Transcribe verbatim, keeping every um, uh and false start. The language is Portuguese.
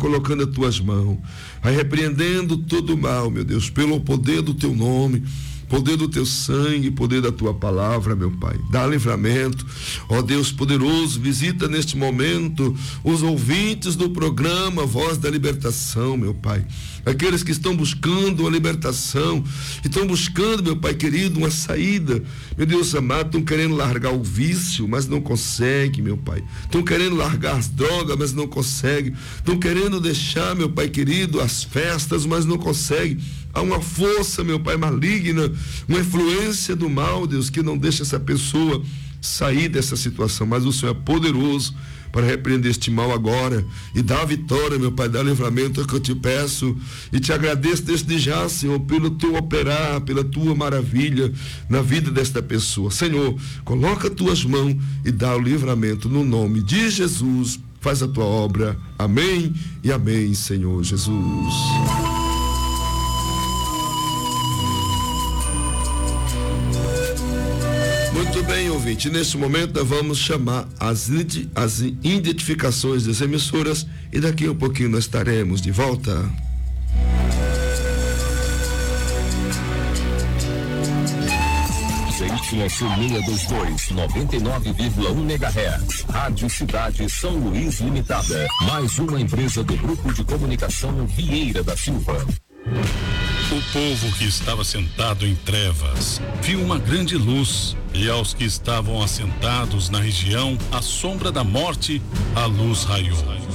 colocando as tuas mãos, vai repreendendo todo o mal, meu Deus, pelo poder do teu nome, poder do teu sangue, poder da tua palavra, meu Pai. Dá livramento, ó Deus poderoso, visita neste momento os ouvintes do programa Voz da Libertação, meu Pai. Aqueles que estão buscando a libertação, que estão buscando, meu Pai querido, uma saída, meu Deus amado, estão querendo largar o vício, mas não conseguem, meu Pai. Estão querendo largar as drogas, mas não conseguem. Estão querendo deixar, meu Pai querido, as festas, mas não conseguem. Há uma força, meu Pai, maligna, uma influência do mal, Deus, que não deixa essa pessoa sair dessa situação, mas o Senhor é poderoso para repreender este mal agora e dar a vitória, meu Pai, dar livramento, é o que eu te peço e te agradeço desde já, Senhor, pelo teu operar, pela tua maravilha na vida desta pessoa. Senhor, coloca as tuas mãos e dá o livramento no nome de Jesus. Faz a tua obra. Amém e amém, Senhor Jesus. Muito bem, ouvinte, neste momento nós vamos chamar as, as identificações das emissoras e daqui a um pouquinho nós estaremos de volta. Y S seiscentos e vinte e dois, noventa e nove vírgula um megahertz. Rádio Cidade São Luís Limitada. Mais uma empresa do Grupo de Comunicação Vieira da Silva. O povo que estava sentado em trevas viu uma grande luz, e aos que estavam assentados na região, à sombra da morte, a luz raiou.